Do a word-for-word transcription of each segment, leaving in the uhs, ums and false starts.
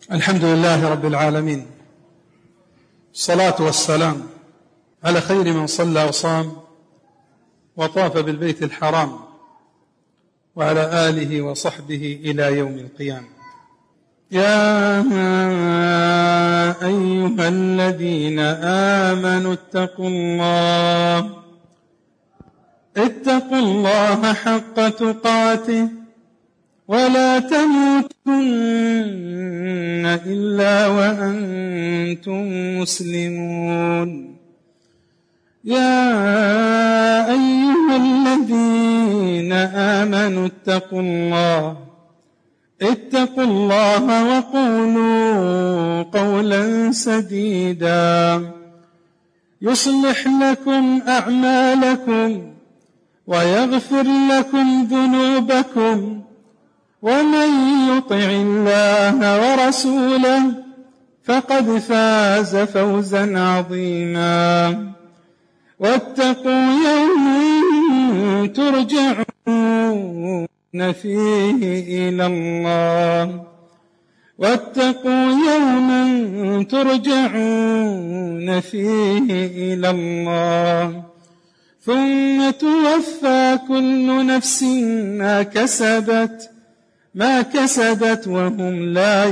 الحمد لله رب العالمين، الصلاة والسلام على خير من صلى وصام وطاف بالبيت الحرام وعلى آله وصحبه إلى يوم القيامة. يا أيها الذين آمنوا اتقوا الله اتقوا الله حق تقاته ولا تموتن إلا وأنتم مسلمون. يا أيها الذين آمنوا اتقوا الله اتقوا الله وقولوا قولا سديدا يصلح لكم أعمالكم ويغفر لكم ذنوبكم، ومن يطع الله ورسوله فقد فاز فوزا عظيما. واتقوا يوما ترجعون فيه إلى الله واتقوا يوما ترجعون فيه إلى الله ثم توفى كل نفس ما كسبت ما كسبت وهم لا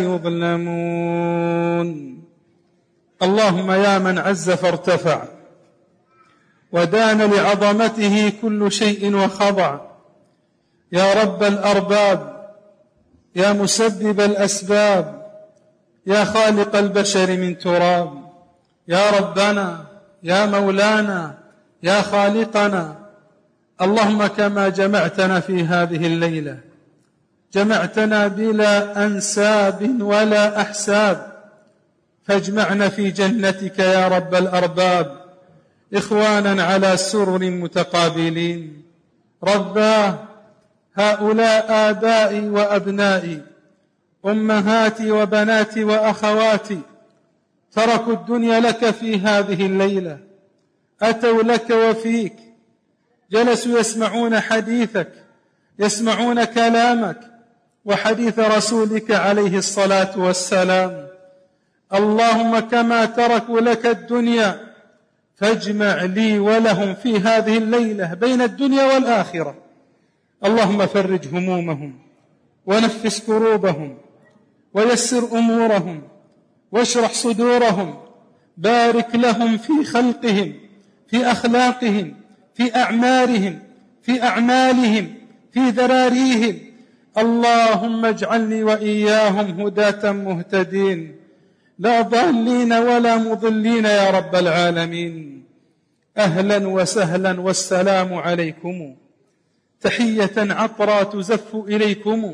يظلمون. اللهم يا من عز فارتفع ودان لعظمته كل شيء وخضع، يا رب الأرباب، يا مسبب الأسباب، يا خالق البشر من تراب، يا ربنا، يا مولانا، يا خالقنا، اللهم كما جمعتنا في هذه الليلة جمعتنا بلا أنساب ولا أحساب، فاجمعنا في جنتك يا رب الأرباب إخوانا على سرر متقابلين. رباه، هؤلاء آبائي وأبنائي، أمهاتي وبناتي وأخواتي، تركوا الدنيا لك في هذه الليلة، أتوا لك وفيك، جلسوا يسمعون حديثك، يسمعون كلامك وحديث رسولك عليه الصلاة والسلام. اللهم كما تركوا لك الدنيا فاجمع لي ولهم في هذه الليلة بين الدنيا والآخرة. اللهم فرج همومهم ونفس كروبهم ويسر أمورهم واشرح صدورهم، بارك لهم في خلقهم، في أخلاقهم، في أعمارهم، في أعمالهم، في ذراريهم. اللهم اجعلني وإياهم هداة مهتدين لا ضالين ولا مضلين يا رب العالمين. أهلا وسهلا والسلام عليكم، تحية عطرا تزف إليكم.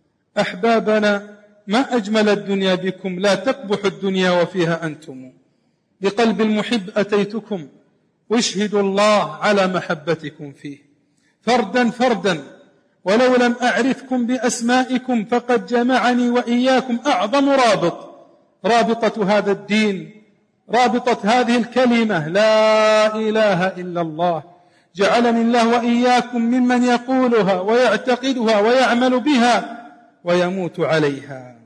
أحبابنا، ما أجمل الدنيا بكم، لا تقبح الدنيا وفيها أنتم. بقلب المحب أتيتكم واشهد الله على محبتكم فيه، فردا فردا، ولو لم أعرفكم بأسمائكم فقد جمعني وإياكم أعظم رابط، رابطة هذا الدين، رابطة هذه الكلمة لا إله إلا الله. جعلني الله وإياكم ممن يقولها ويعتقدها ويعمل بها ويموت عليها.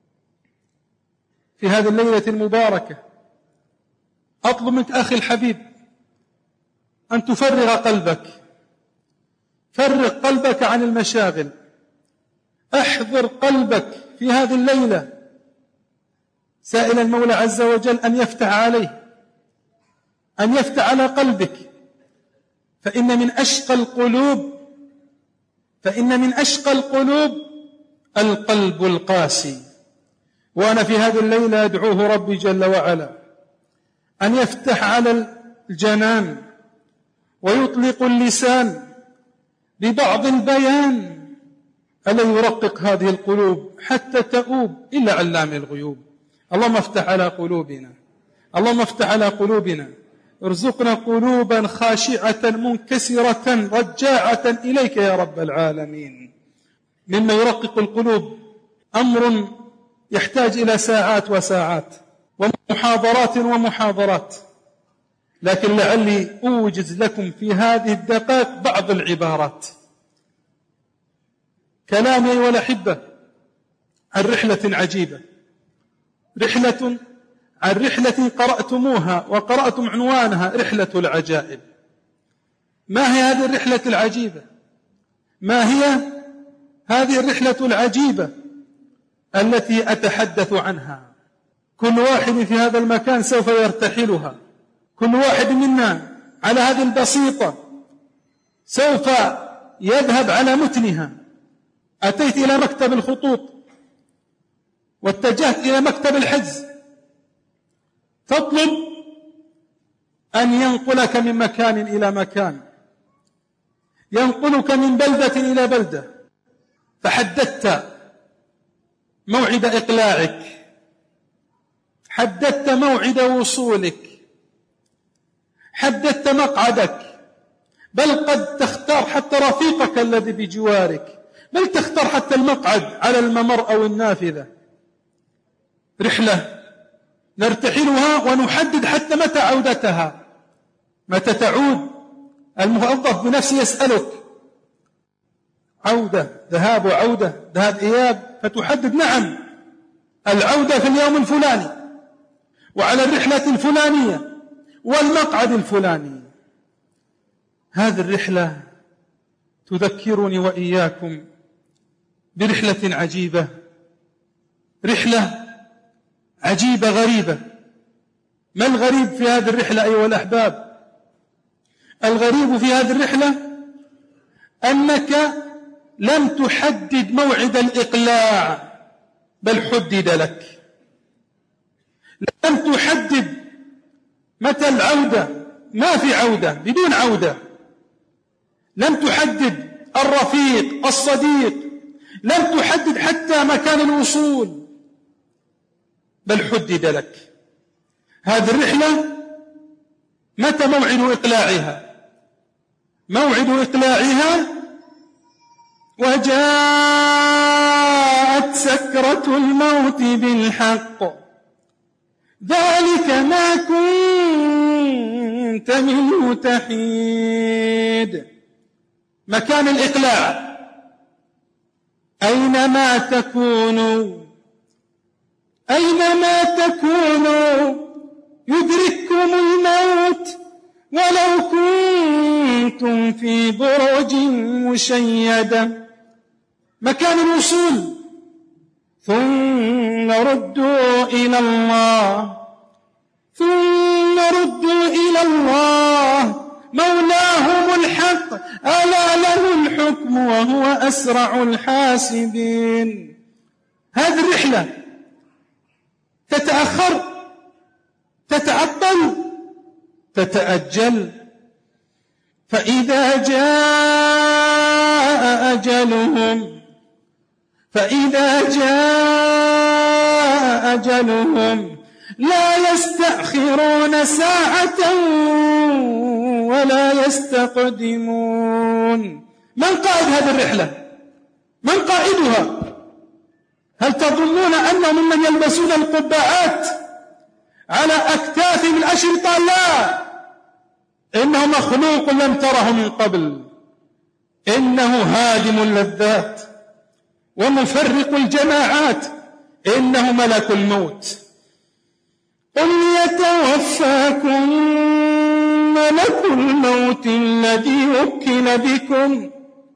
في هذه الليلة المباركة أطلب منك أخي الحبيب أن تفرغ قلبك، فرغ قلبك عن المشاغل، احضر قلبك في هذه الليلة سائل المولى عز وجل أن يفتح عليه، أن يفتح على قلبك، فإن من أشقى القلوب فإن من أشقى القلوب القلب القاسي. وأنا في هذه الليلة أدعوه ربي جل وعلا أن يفتح على الجنان ويطلق اللسان ببعض البيان ألا يرقق هذه القلوب حتى تؤوب إلى علام الغيوب. اللهم افتح على قلوبنا، اللهم افتح على قلوبنا، ارزقنا قلوبا خاشعة منكسرة رجاعة إليك يا رب العالمين. مما يرقق القلوب أمر يحتاج إلى ساعات وساعات ومحاضرات ومحاضرات، لكن لعلي أوجز لكم في هذه الدقائق بعض العبارات. كلامي والأحبة عن رحلة عجيبة رحلة عن رحلة قرأتموها وقرأتم عنوانها رحلة العجائب. ما هي هذه الرحلة العجيبة؟ ما هي هذه الرحلة العجيبة التي أتحدث عنها؟ كل واحد في هذا المكان سوف يرتحلها، كل واحد منا على هذه البسيطة سوف يذهب على متنها. أتيت إلى مكتب الخطوط واتجهت إلى مكتب الحجز، تطلب أن ينقلك من مكان إلى مكان، ينقلك من بلدة إلى بلدة، فحددت موعد إقلاعك، حددت موعد وصولك، حددت مقعدك، بل قد تختار حتى رفيقك الذي بجوارك، بل تختار حتى المقعد على الممر أو النافذة. رحلة نرتحلها ونحدد حتى متى عودتها، متى تعود. الموظف بنفسه يسألك عودة ذهاب وعودة ذهاب إياب، فتحدد نعم العودة في اليوم الفلاني وعلى الرحلة الفلانية والمقعد الفلاني. هذه الرحلة تذكرني وإياكم برحلة عجيبة، رحلة عجيبة غريبة. ما الغريب في هذه الرحلة أيها الأحباب؟ الغريب في هذه الرحلة أنك لم تحدد موعد الإقلاع، بل حدد لك. لم تحدد متى العودة، ما في عودة، بدون عودة. لم تحدد الرفيق الصديق، لم تحدد حتى مكان الوصول، بل حدد لك. هذه الرحلة متى موعد إقلاعها؟ موعد إقلاعها وجاءت سكرة الموت بالحق، ذلك ما كنت منه تحيد. مكان الإقلاع أينما تكونوا، أينما تكونوا يدرككم الموت ولو كنتم في بروج مشيدة. مكان الوصول ثم ردوا إلى الله، ثم ردوا إلى الله مولاهم الحق ألا له الحكم وهو أسرع الحاسبين. هذه الرحلة تتأخر، تتعطل، تتأجل، فإذا جاء أجلهم فإذا جاء أجلهم لا يستأخرون ساعة ولا يستقدمون. من قائد هذه الرحلة؟ من قائدها؟ هل تظنون أنهم ممن يلبسون القبعات على أكتافهم الأشرطة؟ لا، إنه مخلوق لم تره من قبل، إنه هادم اللذات ومفرق الجماعات، إنه ملك الموت. قل يتوفاكم ملك الموت الذي وكل بكم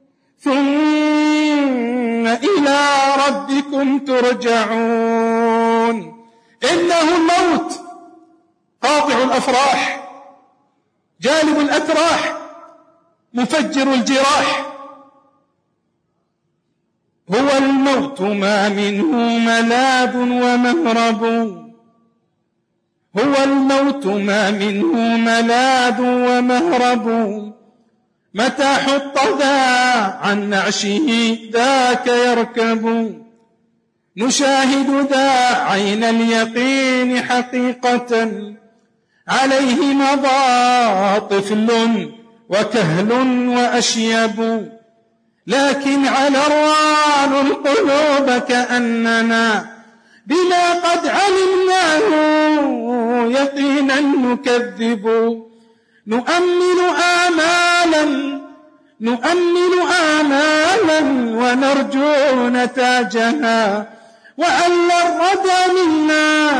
ثم إلى ربكم ترجعون. إنه الموت قاطع الأفراح، جالب الأتراح، مفجر الجراح. هو الموت ما منه ملاذ ومهرب، هو الموت ما منه ملاذ ومهرب، متى حط ذا عن نعشه ذاك يركب، نشاهد ذا عين اليقين حقيقة، عليه مضى طفل وكهل وأشيب، لكن على الروان القلوب كأننا بما قد علمناه يقينا نكذب، نؤمل آمالا نؤمل آمالا ونرجو نتاجها، وأن الردى منا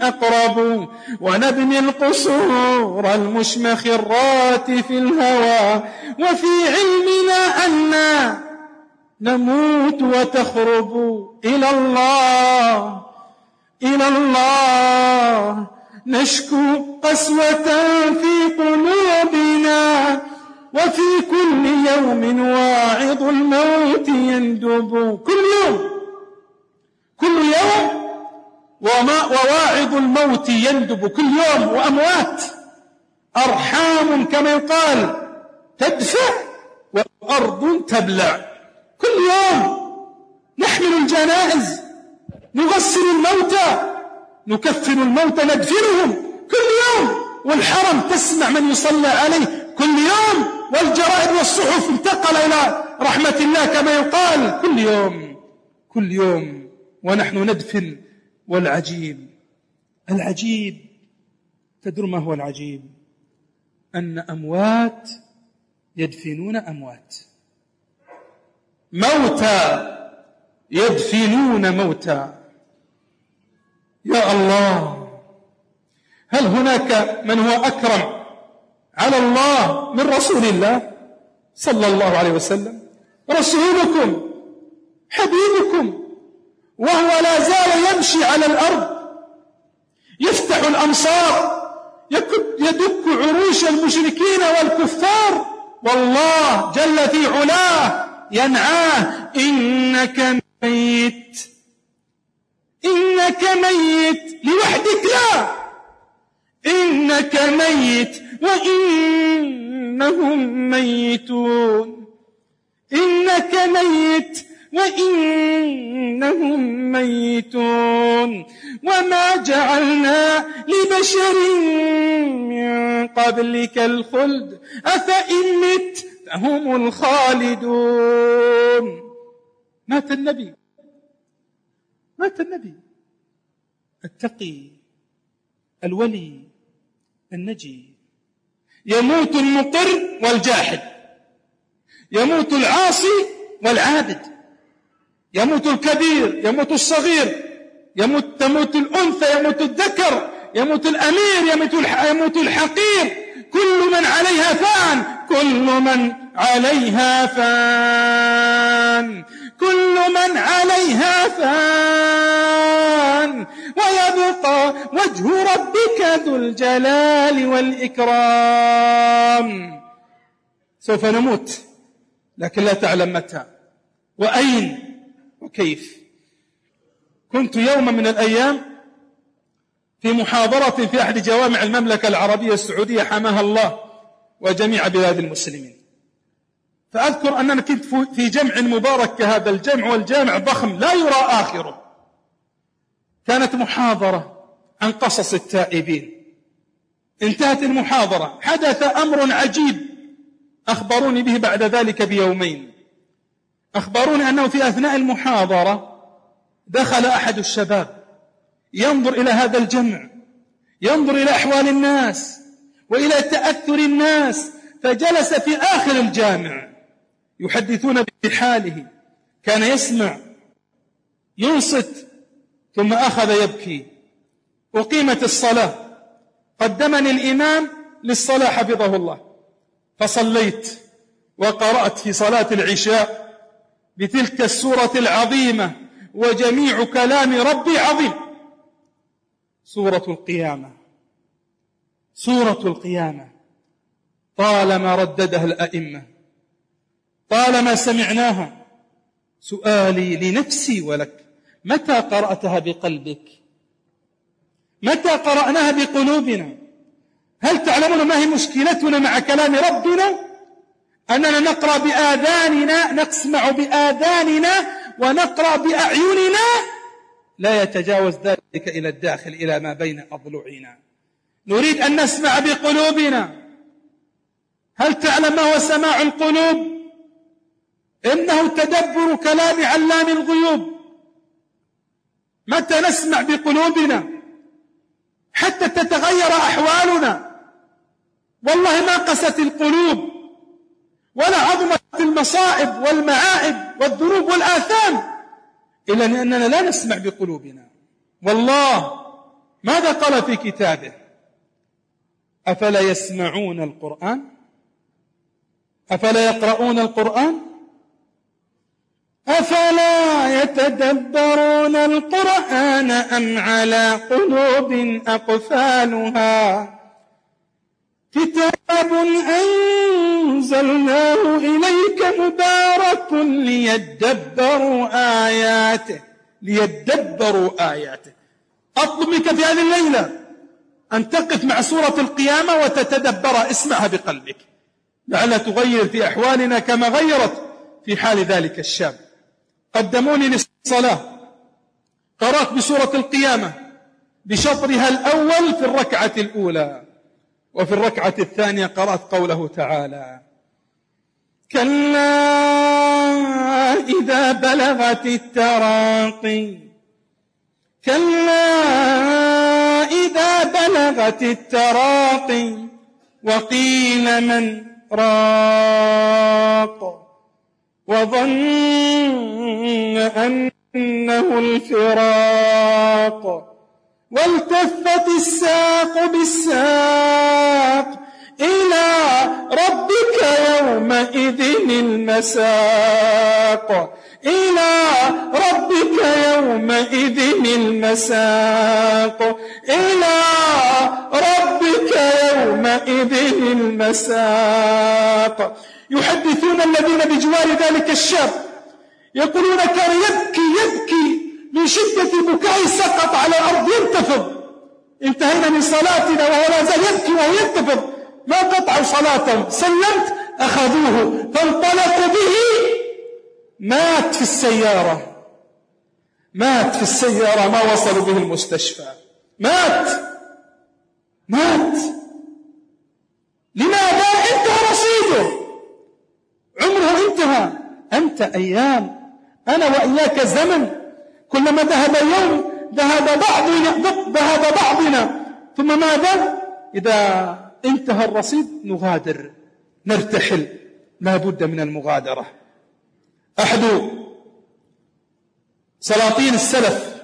أقرب ونبني القصور المشمخرات في الهوى وفي علمنا أننا نموت وتخرب إلى الله إلى الله نشكو قسوة في قلوبنا وفي كل يوم واعظ الموت يندب كل يوم كل يوم وما وواعظ الموت يندب كل يوم وأموات أرحام كما يقال تدفع وأرض تبلع كل يوم نحمل الجنائز نغسل الموتى نكفن الموتى ندفنهم كل يوم والحرم تسمع من يصلى عليه كل يوم والجرائد والصحف انتقل إلى رحمة الله كما يقال كل يوم كل يوم ونحن ندفن. والعجيب العجيب تدرون ما هو العجيب؟ أن أموات يدفنون أموات موتى يدفنون موتى. يا الله هل هناك من هو أكرم على الله من رسول الله صلى الله عليه وسلم؟ رسولكم حبيبكم وهو لا زال يمشي على الأرض يفتح الأمصار يدك عروش المشركين والكفار والله جل في علاه ينعاه إنك ميت إنك ميت لوحدك لا إنك ميت وإنهم ميتون إنك ميت وإنهم ميتون وما جعلنا لبشر من قبلك الخلد أفإن مت فهم الخالدون. مات النبي مات النبي التقي الولي النجي يموت المقر والجاحد يموت العاصي والعابد يموت الكبير يموت الصغير يموت تموت الأنثى يموت الذكر يموت الأمير يموت يموت الحقير كل من عليها فان كل من عليها فان كل من عليها فان ويبقى وجه ربك ذو الجلال والإكرام. سوف نموت لكن لا تعلم متى وأين وكيف. كنت يوما من الأيام في محاضرة في أحد جوامع المملكة العربية السعودية حماها الله وجميع بلاد المسلمين، فأذكر أننا كنت في جمع مبارك كهذا الجمع والجامع ضخم لا يرى آخره. كانت محاضرة عن قصص التائبين. انتهت المحاضرة حدث أمر عجيب أخبروني به بعد ذلك بيومين. أخبروني أنه في أثناء المحاضرة دخل أحد الشباب ينظر إلى هذا الجمع ينظر إلى أحوال الناس وإلى تأثر الناس، فجلس في آخر الجامع يحدثون بحاله، كان يسمع ينصت ثم أخذ يبكي. أقيمت الصلاة قدمني الإمام للصلاة حفظه الله، فصليت وقرأت في صلاة العشاء بتلك السورة العظيمة وجميع كلام ربي عظيم، سورة القيامة. سورة القيامة طالما رددها الأئمة طالما سمعناها. سؤالي لنفسي ولك، متى قرأتها بقلبك؟ متى قرأناها بقلوبنا؟ هل تعلمون ما هي مشكلتنا مع كلام ربنا؟ أننا نقرأ بآذاننا نسمع بآذاننا ونقرأ بأعيننا لا يتجاوز ذلك إلى الداخل إلى ما بين أضلعنا. نريد أن نسمع بقلوبنا. هل تعلم ما هو سماع القلوب؟ إنه تدبر كلام علام الغيوب. متى نسمع بقلوبنا حتى تتغير أحوالنا؟ والله ما قست القلوب ولا عظمت المصائب والمعائب والذنوب والآثام إلا لأننا لا نسمع بقلوبنا. والله ماذا قال في كتابه؟ أفلا يسمعون القرآن؟ أفلا يقرؤون القرآن؟ أفلا يتدبرون القرآن أم على قلوب أقفالها كتاب أنزلناه إليك مبارك ليدبروا آياته ليدبروا آياته. أطلب منك في هذه الليلة أن تقف مع سورة القيامة وتتدبر، اسمعها بقلبك لعلها تغير في أحوالنا كما غيرت في حال ذلك الشاب. قدموني للصلاة، قرأت بسورة القيامة بشطرها الأول في الركعة الأولى، وفي الركعة الثانية قرأت قوله تعالى: كلا إذا بلغت التراقي كلا إذا بلغت التراقي وقيل من راق وظن أنه الفراق والتفت الساق بالساق إلى ربك يومئذ المساق إلى ربك يومئذ المساق إلى ربك يومئذ المساق. يحدثون الذين بجوار ذلك الشاب يقولون كان يبكي يبكي من شدة بكاء سقط على الأرض ينتفض. انتهينا من صلاتنا وهو لا زال يبكي وهو ينتفض، ما قطعوا صلاتهم، سلمت أخذوه فانطلقوا به. مات في السيارة مات في السيارة ما وصلوا به المستشفى. مات مات لماذا؟ انتهى رصيده، عمره انتهى. أنت أيام، أنا وإياك زمن، كلما ذهب يوم ذهب بعضنا ذهب بعضنا ثم ماذا؟ إذا انتهى الرصيد نغادر نرتحل، لا بد من المغادرة. أحد سلاطين السلف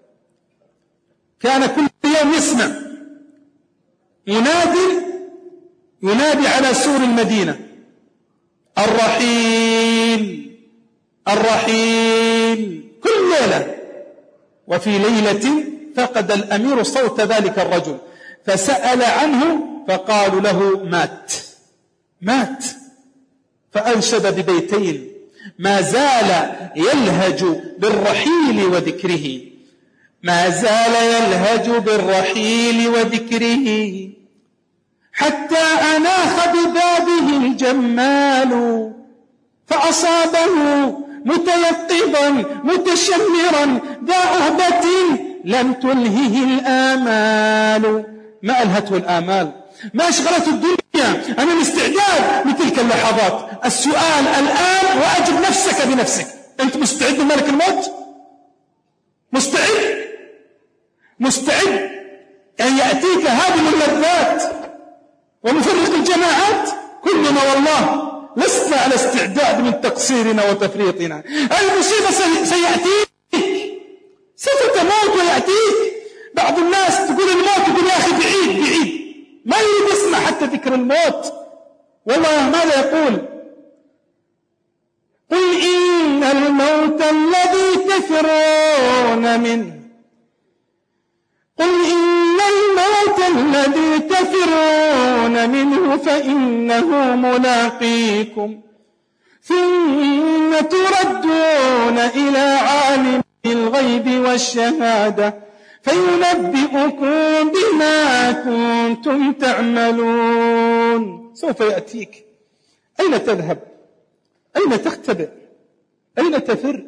كان كل يوم يسمع منادي ينادي على سور المدينة: الرحيل الرحيل، كل ليلة. وفي ليلة فقد الأمير صوت ذلك الرجل فسأل عنه فقالوا له مات مات فأنشد ببيتين: ما زال يلهج بالرحيل وذكره ما زال يلهج بالرحيل وذكره حتى أناخ ببابه الجمال فأصابه متيقظا متشمرا ذا أهبة لم تلهه الآمال. ما ألهته الآمال، ما أشغلته الدنيا عن الاستعداد لتلك اللحظات. السؤال الآن وأجب نفسك بنفسك: أنت مستعد لملك الموت؟ مستعد مستعد أن يأتيك هذه اللذات ومفرق الجماعات؟ كلنا والله لسنا على استعداد من تقصيرنا وتفريطنا. المصيبة سيأتيك، سوف تموت ويأتيك. بعض الناس تقول الموت، يقول يا أخي بعيد بعيد، ما يريد يسمع حتى ذكر الموت. والله ماذا يقول؟ قل إن الموت الذي تفرون منه قل إن الموت الذي تفرون منه فإنه ملاقيكم ثم تردون إلى عالم الغيب والشهادة فينبئكم بما كنتم تعملون. سوف يأتيك. أين تذهب؟ أين تختبئ؟ أين تفر؟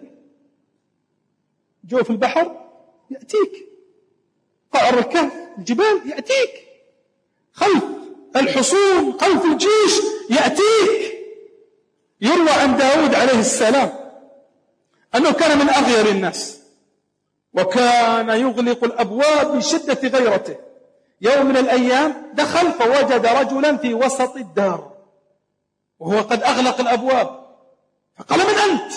جوف البحر يأتيك، قعر الكهف، الجبال يأتيك، خلف الحصون خلف الجيش يأتيك. يروى عن داود عليه السلام أنه كان من أغير الناس وكان يغلق الأبواب من شدة غيرته. يوم من الأيام دخل فوجد رجلا في وسط الدار وهو قد أغلق الأبواب، فقال: من أنت؟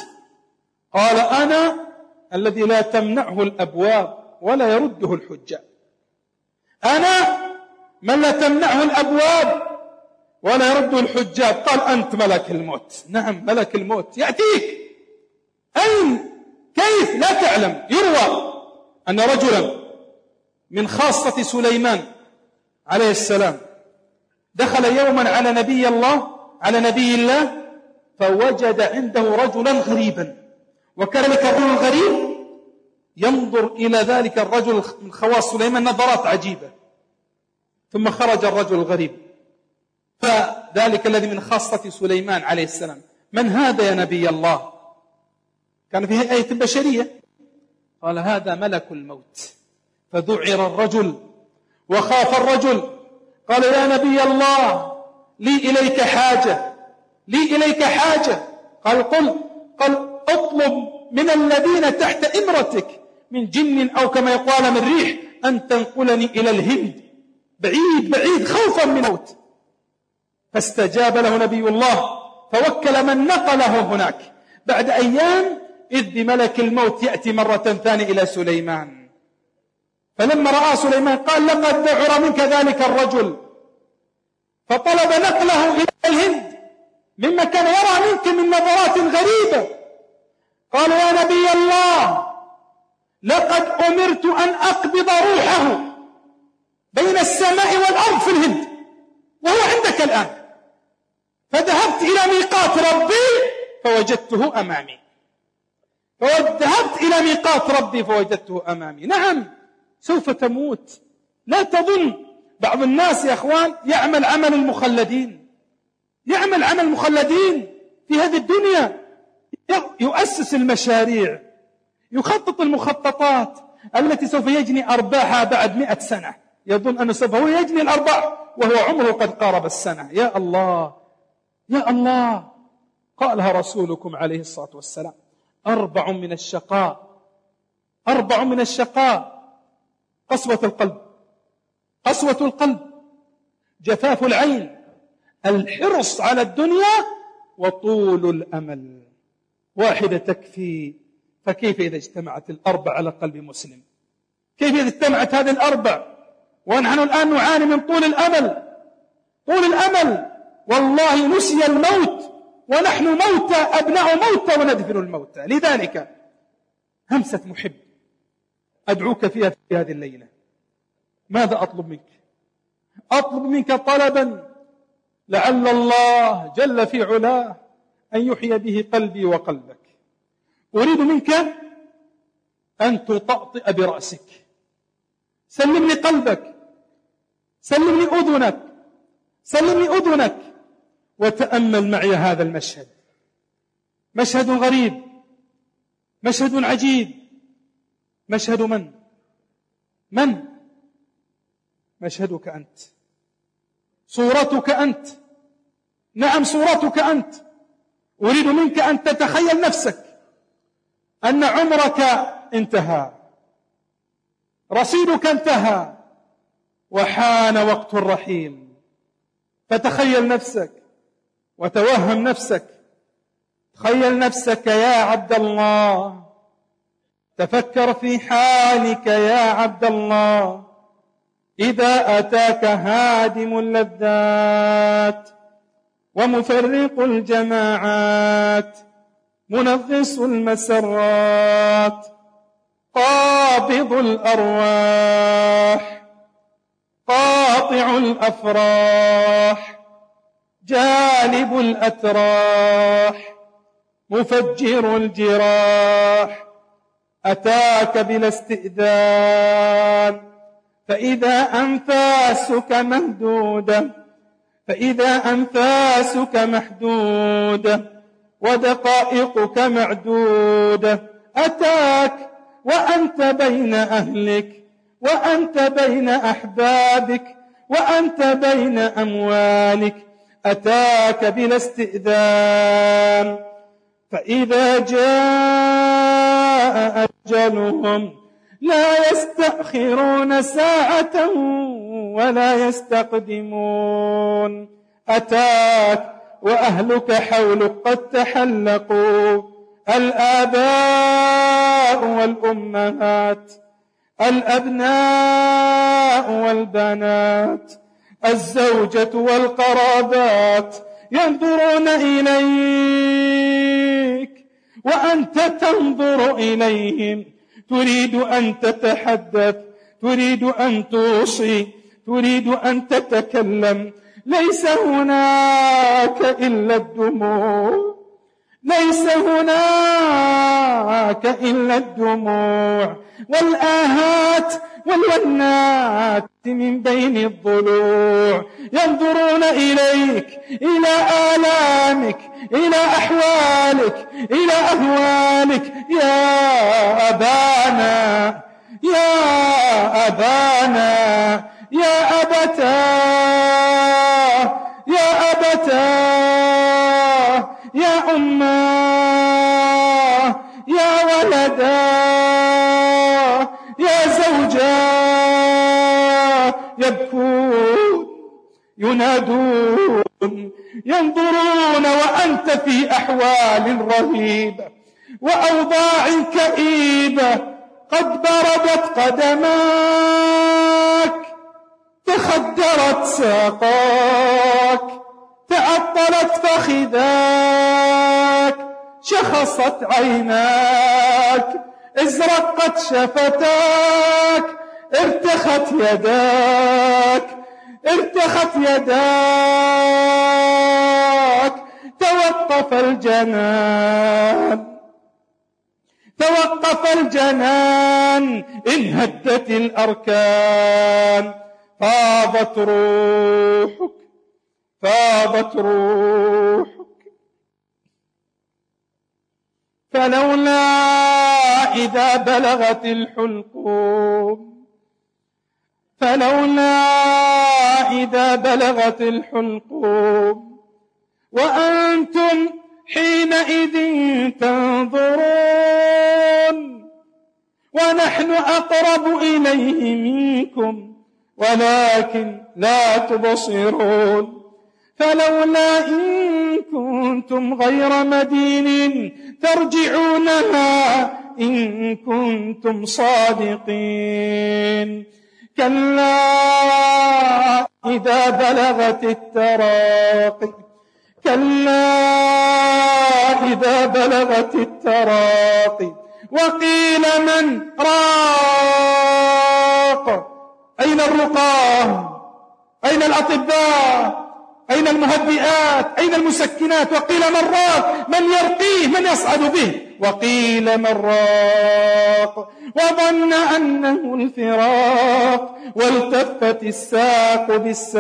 قال: أنا الذي لا تمنعه الأبواب ولا يرده الحجة. أنا من لا تمنعه الأبواب ولا يرد الحجاب. قال أنت ملك الموت. نعم ملك الموت يأتيك. أين؟ كيف؟ لا تعلم. يروى أن رجلا من خاصة سليمان عليه السلام دخل يوما على نبي الله على نبي الله فوجد عنده رجلا غريبا، وكان ذلك الرجل الغريب ينظر إلى ذلك الرجل من خواص سليمان نظرات عجيبة. ثم خرج الرجل الغريب، فذلك الذي من خاصة سليمان عليه السلام: من هذا يا نبي الله؟ كان في هيئة بشرية. قال: هذا ملك الموت. فذعر الرجل وخاف الرجل. قال: يا نبي الله، لي إليك حاجة لي إليك حاجة. قال: قل. قال: اطلب من الذين تحت إمرتك من جن أو كما يقال من ريح أن تنقلني إلى الهند، بعيد بعيد خوفا من موت. فاستجاب له نبي الله فوكل من نقله هناك. بعد أيام إذ بملك الموت يأتي مرة ثانية إلى سليمان. فلما رأى سليمان قال: لقد ذعر منك ذلك الرجل، فطلب نقله إلى الهند مما كان يرى منك من نظرات غريبة. قال: يا نبي الله، لقد أمرت أن أقبض روحه بين السماء والأرض في الهند وهو عندك الآن. فذهبت إلى ميقات ربي فوجدته أمامي فذهبت إلى ميقات ربي فوجدته أمامي. نعم سوف تموت. لا تظن. بعض الناس يا أخوان يعمل عمل المخلدين يعمل عمل المخلدين في هذه الدنيا، يؤسس المشاريع، يخطط المخططات التي سوف يجني أرباحها بعد مئة سنة. يظن أنه سوف هو يجني الأرباح وهو عمره قد قارب السنة. يا الله يا الله. قالها رسولكم عليه الصلاة والسلام: أربع من الشقاء أربع من الشقاء قسوة القلب قسوة القلب جفاف العين، الحرص على الدنيا، وطول الأمل. واحدة تكفي. فكيف إذا اجتمعت الأربع على قلب مسلم؟ كيف إذا اجتمعت هذه الأربع ونحن الآن نعاني من طول الأمل طول الأمل والله نسي الموت ونحن موتى أبناء موتى وندفن الموتى. لذلك همسة محب أدعوك فيها في هذه الليلة. ماذا أطلب منك؟ أطلب منك طلبا لعل الله جل في علاه أن يحيي به قلبي وقلبك. أريد منك أن تطأطئ برأسك. سلمني قلبك، سلمني أذنك سلمني أذنك وتأمل معي هذا المشهد. مشهد غريب، مشهد عجيب. مشهد من؟ من؟ مشهدك أنت، صورتك أنت. نعم صورتك أنت. أريد منك أن تتخيل نفسك أن عمرك انتهى، رصيدك انتهى، وحان وقت الرحيل. فتخيل نفسك وتوهم نفسك. تخيل نفسك يا عبد الله، تفكر في حالك يا عبد الله إذا أتاك هادم اللذات ومفرق الجماعات منغص المسرات قابض الأرواح قاطع الأفراح جالب الأتراح مفجر الجراح أتاك بلا استئذان فإذا أنفاسك مهدودة فإذا أنفاسك محدودة ودقائقك معدودة أتاك وأنت بين أهلك وأنت بين أحبابك وأنت بين أموالك أتاك بلا استئذان فإذا جاء أجلهم لا يستأخرون ساعة ولا يستقدمون أتاك وأهلك حولك قد تحلقوا الآباء والأمهات الأبناء الأبناء والبنات، الزوجة والقرابات ينظرون إليك وأنت تنظر إليهم، تريد أن تتحدث، تريد أن توصي، تريد أن تتكلم. ليس هناك إلا الدموع، ليس هناك إلا الدموع والآهات والونات من بين الضلوع. ينظرون إليك، إلى آلامك، إلى أحوالك، إلى أهوالك. يا أبانا، يا أبانا، يا أبتاه، يا أبتاه، يا أماه، يا ولداه، يا زوجاه. يبكون، ينادون، ينظرون وأنت في أحوال رهيبة وأوضاع كئيبة. قد بردت قدماك، تخدرت ساقاك، تعطلت فخذاك، شخصت عيناك، ازرقت شفتاك، ارتخت يداك، ارتخت يداك. توقف الجنان، توقف الجنان، انهدت الأركان. فاضت روحك، فاضت روحك. فلولا إذا بلغت الحلقوم، فلولا إذا بلغت الحلقوم وأنتم حينئذ تنظرون ونحن أقرب إليه منكم ولكن لا تبصرون. فلولا إن كنتم غير مدينين ترجعونها إن كنتم صادقين. كلا إذا بلغت التراقي، كلا إذا بلغت التراقي وقيل من راق. أين الرقاة؟ أين الأطباء؟ أين المهدئات؟ أين المسكنات؟ وقيل من راق، من يرقيه، من يصعد به. وقيل من راق وظن أنه الفراق والتفت الساق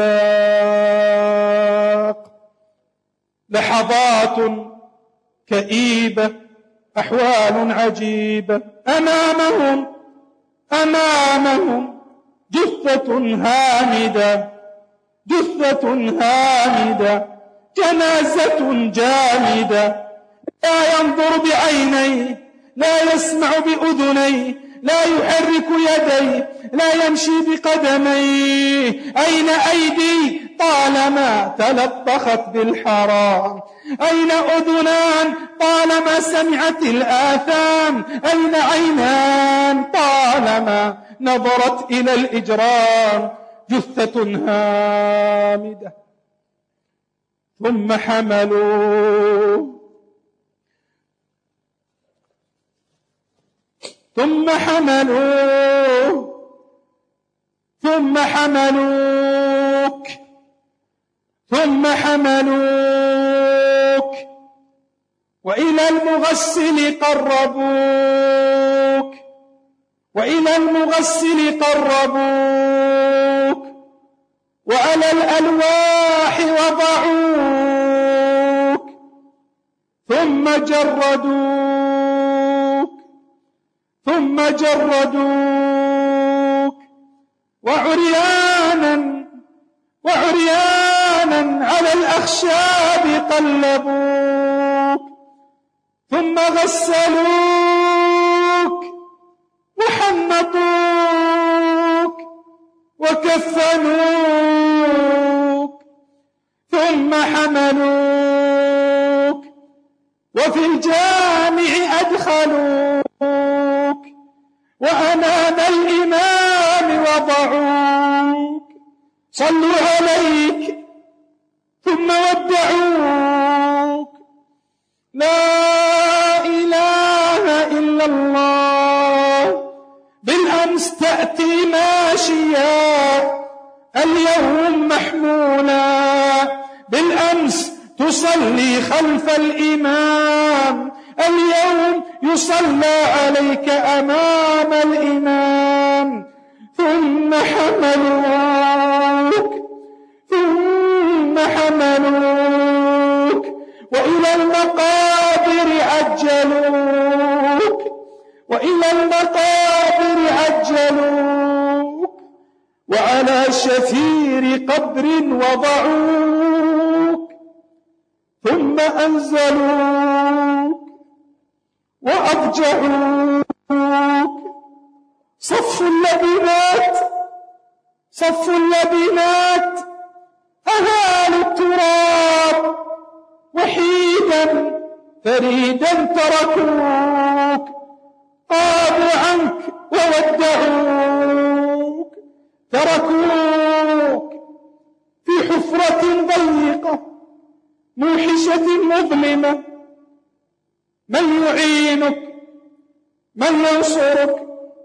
بالساق. لحظات كئيبة، أحوال عجيبة. أمامهم أمامهم جثة هامدة، جثة هامدة، جنازة جامدة. لا ينظر بعينيه، لا يسمع بأذنيه، لا يحرك يديه، لا يمشي بقدميه. أين أيدي طالما تلطخت بالحرام؟ أين أذنان طالما سمعت الآثام؟ أين عينان طالما نظرت إلى الإجرام؟ جثة هامدة. ثم حملوه ثم حملوه ثم حملوك ثم حملوك وإلى المغسل قربوك وإلى المغسل قربوك وعلى الألواح وضعوك ثم جردوك ثم جردوك وعريانا وعريانا على الأخشاب قلبوك ثم غسلوك وحنطوك وكفنوك ثم حملوك وفي الجامع أدخلوك وأمام الإمام وضعوك صلوا عليك ثم ودعوك. لا إله إلا الله. بالأمس تأتي ماشيا، اليوم محمولا. بالأمس تصلي خلف الإمام، اليوم يصلى عليك أمام الإمام. ثم حملوك ثم حملوك وإلى المقابر عجلوك وإلى المقابر عجلوك وعلى شفير قبر وضعوك ثم أنزلوك وأضجعوك. صف اللبنات صف اللبنات أهالوا التراب، وحيدا فريدا تركوك، قاموا عنك وودعوك، تركوك في حفرة ضيقة موحشة مظلمة. من يعينك؟ من ينصرك؟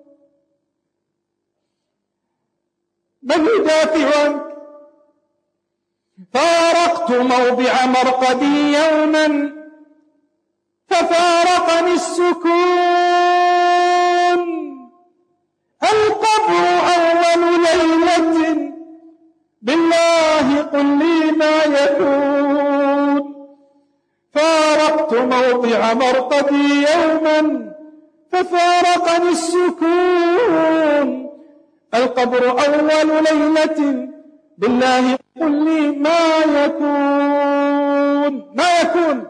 من يدافع عنك؟ فارقت موضع مرقدي يوما ففارقني السكون. القبر أول ليلة، بالله قل لي ما يكون. فارقت موضع مرقدي يوما ففارقني السكون. القبر أول ليلة، بالله قل لي ما يكون. ما يكون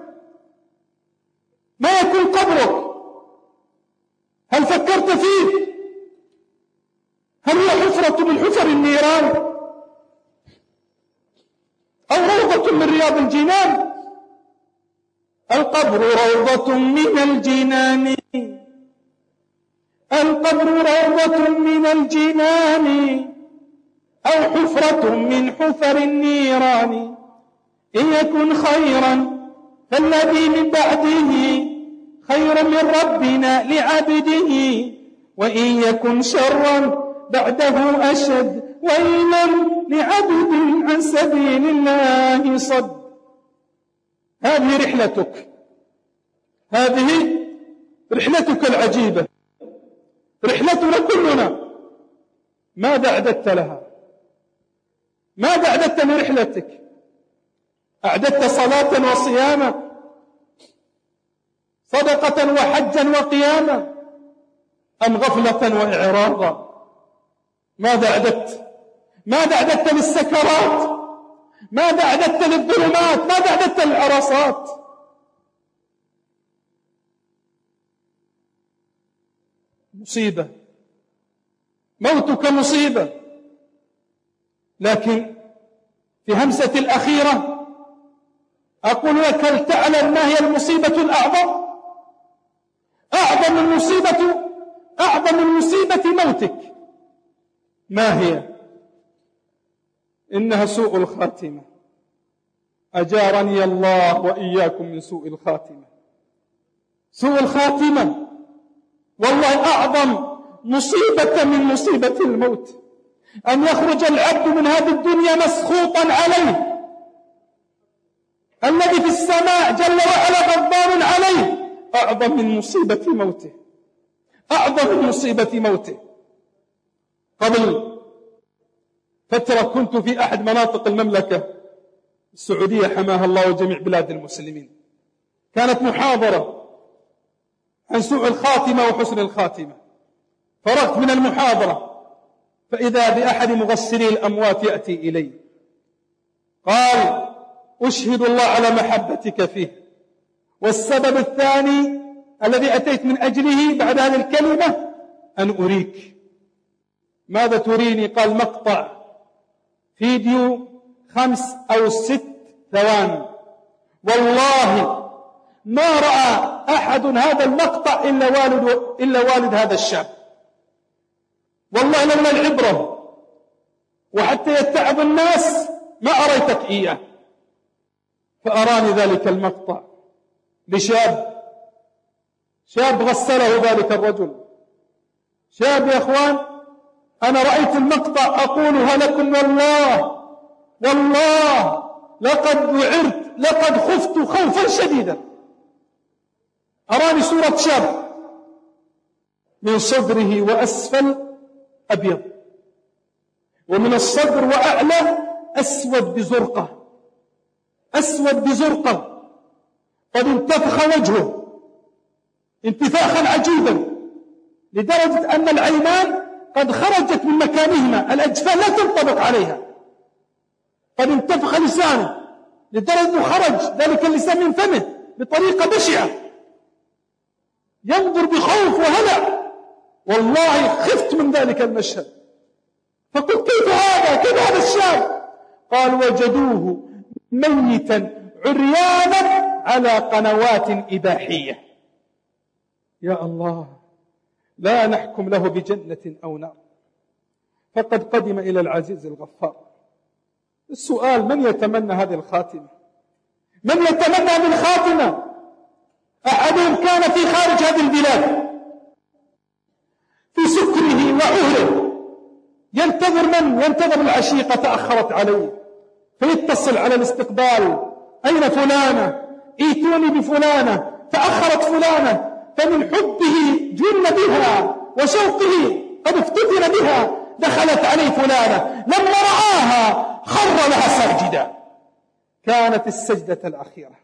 ما يكون قبرك؟ هل فكرت فيه؟ هل هي حفرة من حفر النيران أو روضة من رياض الجنان؟ القبر روضة من الجنان، القبر روضة من الجنان أو حفرة من حفر النيران. إن يكن خيرا فالذي من بعده خير من ربنا لعبده، وإن يكن شرا بعده أشد، ويلا لعبد عن سبيل الله صد. هذه رحلتك، هذه رحلتك العجيبة، رحلتنا كلنا. ماذا أعددت لها؟ ماذا أعددت لرحلتك؟ أعددت صلاة وصياما، صدقة وحجا وقياما، أم غفلة وإعراضا؟ ماذا أعددت؟ ماذا أعددت للسكرات؟ ماذا أعددت للظلمات؟ ماذا أعددت للعرصات؟ مصيبة، موتك مصيبة. لكن في همسة الأخيرة أقول لك: هل تعلم ما هي المصيبة الأعظم؟ أعظم المصيبة أعظم المصيبة موتك. ما هي؟ إنها سوء الخاتمة. أجارني الله وإياكم من سوء الخاتمة. سوء الخاتمة والله أعظم مصيبة من مصيبة الموت. أن يخرج العبد من هذه الدنيا مسخوطا عليه، الذي في السماء جل وعلا غضبان عليه، أعظم من مصيبة موته، أعظم من مصيبة موته. قبل فترة كنت في أحد مناطق المملكة السعودية حماها الله وجميع بلاد المسلمين. كانت محاضرة عن سوء الخاتمة وحسن الخاتمة. فرغت من المحاضرة فإذا بأحد مغسلي الأموات يأتي إلي، قال: أشهد الله على محبتك فيه، والسبب الثاني الذي أتيت من أجله بعد هذه الكلمة أن أريك. ماذا تريني؟ قال: مقطع فيديو خمس أو ست ثواني، والله ما رأى أحد هذا المقطع إلا والد, إلا والد هذا الشاب. والله لولا العبرة وحتى يتعظ الناس ما أريتك إياه. فأراني ذلك المقطع لشاب شاب غسله ذلك الرجل. شاب يا أخوان، أنا رأيت المقطع أقولها لكم والله والله لقد وعرت، لقد خفت خوفا شديدا. أراني صورة شاب من صدره وأسفل أبيض، ومن الصدر وأعلى أسود بزرقة، أسود بزرقة، قد انتفخ وجهه انتفاخا عجيبا لدرجة أن العينان قد خرجت من مكانهما، الأجفان لا تنطبق عليها. قد انتفخ لسانه لدرجة أنه خرج ذلك اللسان من فمه بطريقة بشعة، ينظر بخوف وهلع. والله خفت من ذلك المشهد، فقلت كيف هذا؟ كيف هذا الشاب؟ قال وجدوه ميتا عريانا على قنوات إباحية. يا الله، لا نحكم له بجنة أو نار، فقد قدم إلى العزيز الغفار. السؤال: من يتمنى هذه الخاتمة؟ من يتمنى هذه الخاتمة؟ أحدهم كان في خارج هذه البلاد في سكره وعهره، ينتظر من؟ ينتظر العشيقة، تأخرت عليه، فيتصل على الاستقبال: أين فلانة؟ ايتوني بفلانة، تأخرت فلانة. فمن حبه جن بها وشوقه قد افتتن بها دخلت عليه فلانة، لما رآها خر لها ساجدا. كانت السجدة الأخيرة،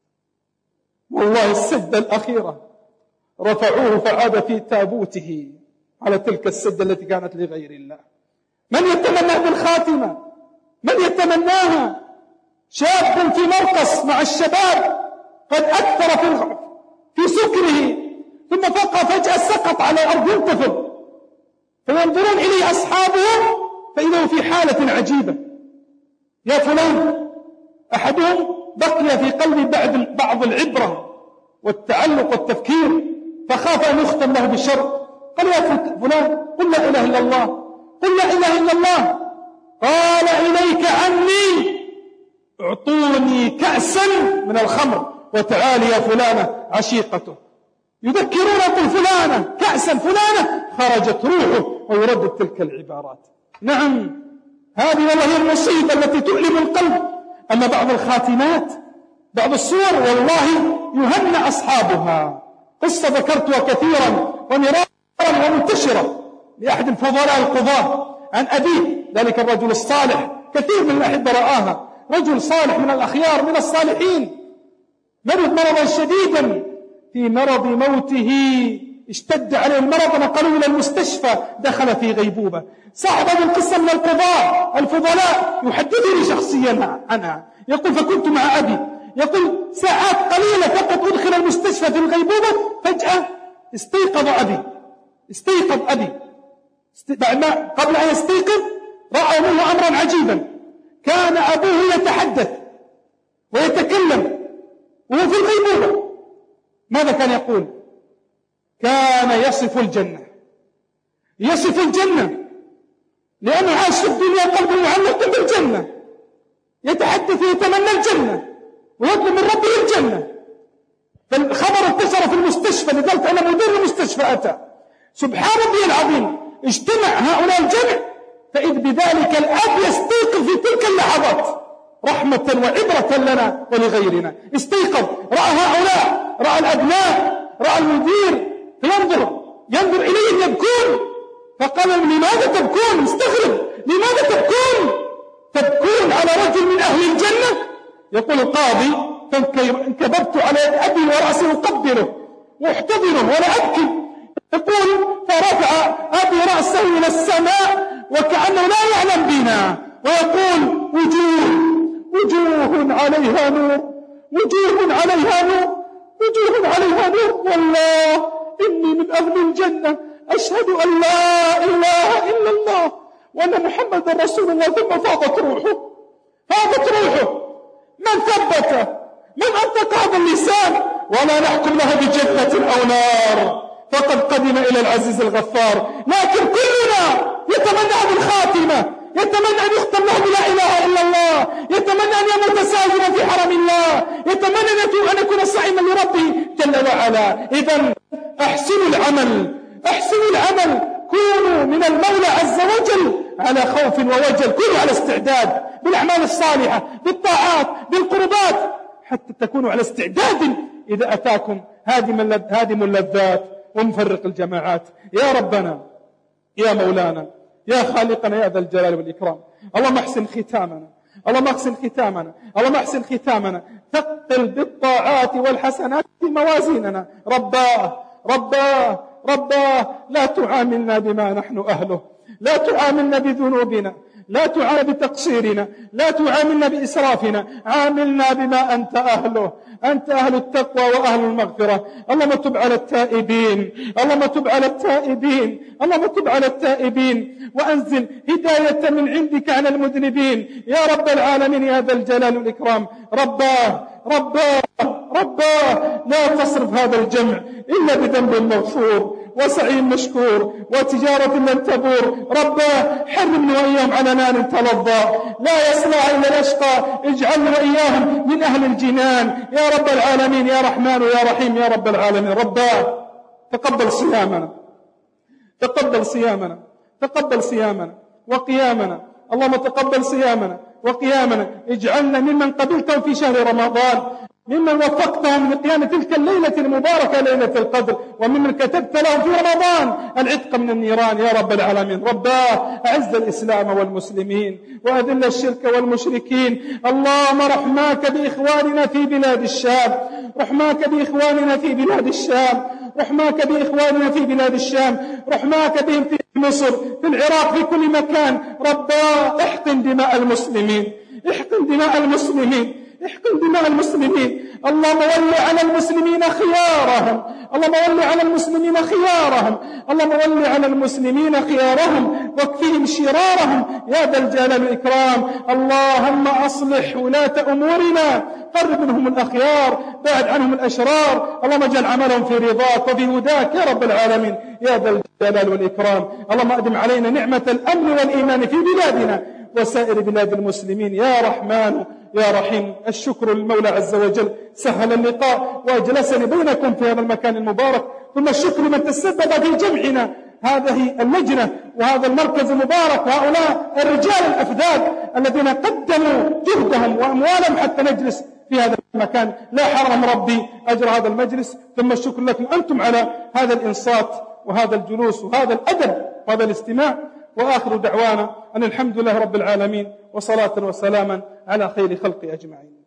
والله السجدة الأخيرة، رفعوه فعاد في تابوته على تلك السجدة التي كانت لغير الله. من يتمنى بالخاتمة؟ من يتمناها؟ شاب في مرقص مع الشباب قد أكثر في في سكره، ثم فقط فجأة سقط على الأرض ينتفض، فينظرون إليه أصحابه فإذا في حالة عجيبة. يا فلان، أحدهم بقي في قلبه بعد بعض العبرة والتعلق والتفكير، فخاف أن يختم له بشر. قال: يا فلان، قل لا إله إلا الله، قل لا إله إلا الله. قال: إليك عني، اعطوني كأسا من الخمر وتعالي يا فلانة عشيقته. يذكرون يقول فلانة كأسا فلانة، خرجت روحه ويردد تلك العبارات. نعم، هذه والله هي المصيبة التي تؤلم القلب. أما بعض الخاتمات، بعض الصور والله يهنى أصحابها. قصة ذكرتها كثيرا ومرارا ومنتشرة لأحد الفضلاء القضاة عن أبيه، ذلك الرجل الصالح، كثير من الأحبة رآها، رجل صالح من الأخيار من الصالحين، مرض مرضا شديدا، في مرض موته اشتد عليه المرض، نقلوه إلى المستشفى، دخل في غيبوبة. صاحب هذه القصة من القضاة الفضلاء يحدثني شخصيا عنها، يقول: فكنت مع أبي، يقول ساعات قليلة فقط أدخل المستشفى في الغيبوبة، فجأة استيقظ أبي استيقظ أبي بعد ما قبل أن يستيقظ رأى منه أمرا عجيبا. كان أبوه يتحدث ويتكلم وهو في الغيبوبة. ماذا كان يقول؟ كان يصف الجنة، يصف الجنة، لأنه عاش في الدنيا قلبه معلق بالجنة، يتحدث ويتمنى الجنة ويطلب من ربه الجنة. فالخبر انتشر في المستشفى، لذلك أنا مدير المستشفى أتى. سبحان ربي العظيم، اجتمع هؤلاء الجمع، فإذ بذلك الأب يستيقظ في تلك اللحظات رحمة وعبرة لنا ولغيرنا. استيقظ، رأى هؤلاء، رأى الأبناء، رأى المدير، فينظر ينظر إليهم يبكون، فقال: لماذا تبكون؟ مستغرب، لماذا تبكون؟ تبكون على رجل من أهل الجنة؟ يقول القاضي: فانكببت على أبي ورأسي أقبله واحتضنه ولا أبكي. يقول: فرفع أبي رأسه إلى السماء وكأنه لا يعلم بنا، ويقول: وجوه وجوه عليها نور، وجوه عليها نور، وجوه عليها نور، والله إني من أهل الجنة، أشهد أن لا إله إلا الله وأن محمد رسول الله. ثم فاضت روحه، فاضت روحه. من ثبت؟ من أنطق هذا اللسان؟ ولا نحكم له بجنة أو نار، فقد قدم إلى العزيز الغفار. لكن كلنا يتمنى هذه الخاتمة، يتمنى أن يختم له بلا إله إلا الله، يتمنى أن يموت ساجدا في حرم الله، يتمنى أن يكون صائما لربه جل وعلا. إذن أحسنوا العمل، أحسنوا العمل، كونوا من المولى عز وجل على خوف ووجل، كونوا على استعداد بالأعمال الصالحة، بالطاعات، بالقربات، حتى تكونوا على استعداد إذا أتاكم هادم اللذات ومفرق الجماعات. يا ربنا، يا مولانا، يا خالقنا، يا ذا الجلال والإكرام، اللهم احسن ختامنا، اللهم احسن ختامنا، اللهم احسن ختامنا، ثقل بالطاعات والحسنات في موازيننا. رباه رباه رباه لا تعاملنا بما نحن أهله، لا تعاملنا بذنوبنا، لا تعاملنا بتقصيرنا، لا تعاملنا بإسرافنا، عاملنا بما أنت أهله. أنت أهل التقوى وأهل المغفرة. اللهم تب على التائبين، اللهم تب على التائبين، اللهم تب على التائبين، وأنزل هداية من عندك على المذنبين يا رب العالمين يا ذا الجلال والإكرام. رباه رباه رباه لا تصرف هذا الجمع إلا بذنب مغفور وسعي مشكور وتجارة لن تبور. رباه حرمنا وإياهم على نار تلظى لا يصلى إلا الأشقى، اجعلنا وإياهم من أهل الجنان يا رب العالمين يا رحمن يا رحيم يا رب العالمين. رباه تقبل صيامنا، تقبل صيامنا، تقبل صيامنا وقيامنا. اللهم تقبل صيامنا وقيامنا، اجعلنا ممن قبلتهم في شهر رمضان، ممن وفقتهم لقيام تلك الليلة المباركة ليلة القدر، وممن كتبت لهم في رمضان العتق من النيران يا رب العالمين. رباه أعز الإسلام والمسلمين وأذل الشرك والمشركين. اللهم رحماك بإخواننا في بلاد الشام، رحماك بإخواننا في بلاد الشام، رحماك بإخواننا في بلاد الشام، رحماك بهم في مصر، في العراق، في كل مكان. رباه احقن دماء المسلمين، احقن دماء المسلمين، احقن دماء المسلمين. اللهم ول على المسلمين خيارهم، اللهم ول على المسلمين خيارهم، اللهم ول على المسلمين خيارهم واكفهم شرارهم يا ذا الجلال والإكرام. اللهم أصلح ولاة أمورنا، قرب منهم الأخيار، بعد عنهم الأشرار. اللهم اجعل عملهم في رضاك وفي هداك يا رب العالمين يا ذا الجلال والإكرام. اللهم أدم علينا نعمة الأمن والإيمان في بلادنا وسائر بلاد المسلمين يا رحمن يا رحيم. الشكر للمولى عز وجل سهل اللقاء وأجلسني بينكم في هذا المكان المبارك، ثم الشكر لمن تسبب في جمعنا هذه اللجنة وهذا المركز المبارك، وهؤلاء الرجال الأفذاذ الذين قدموا جهدهم وأموالهم حتى نجلس في هذا المكان. لا حرم ربي أجر هذا المجلس. ثم الشكر لكم أنتم على هذا الإنصات وهذا الجلوس وهذا الأدب وهذا الاستماع. وآخر دعوانا أن الحمد لله رب العالمين، وصلاة وسلاما على خير خلق أجمعين.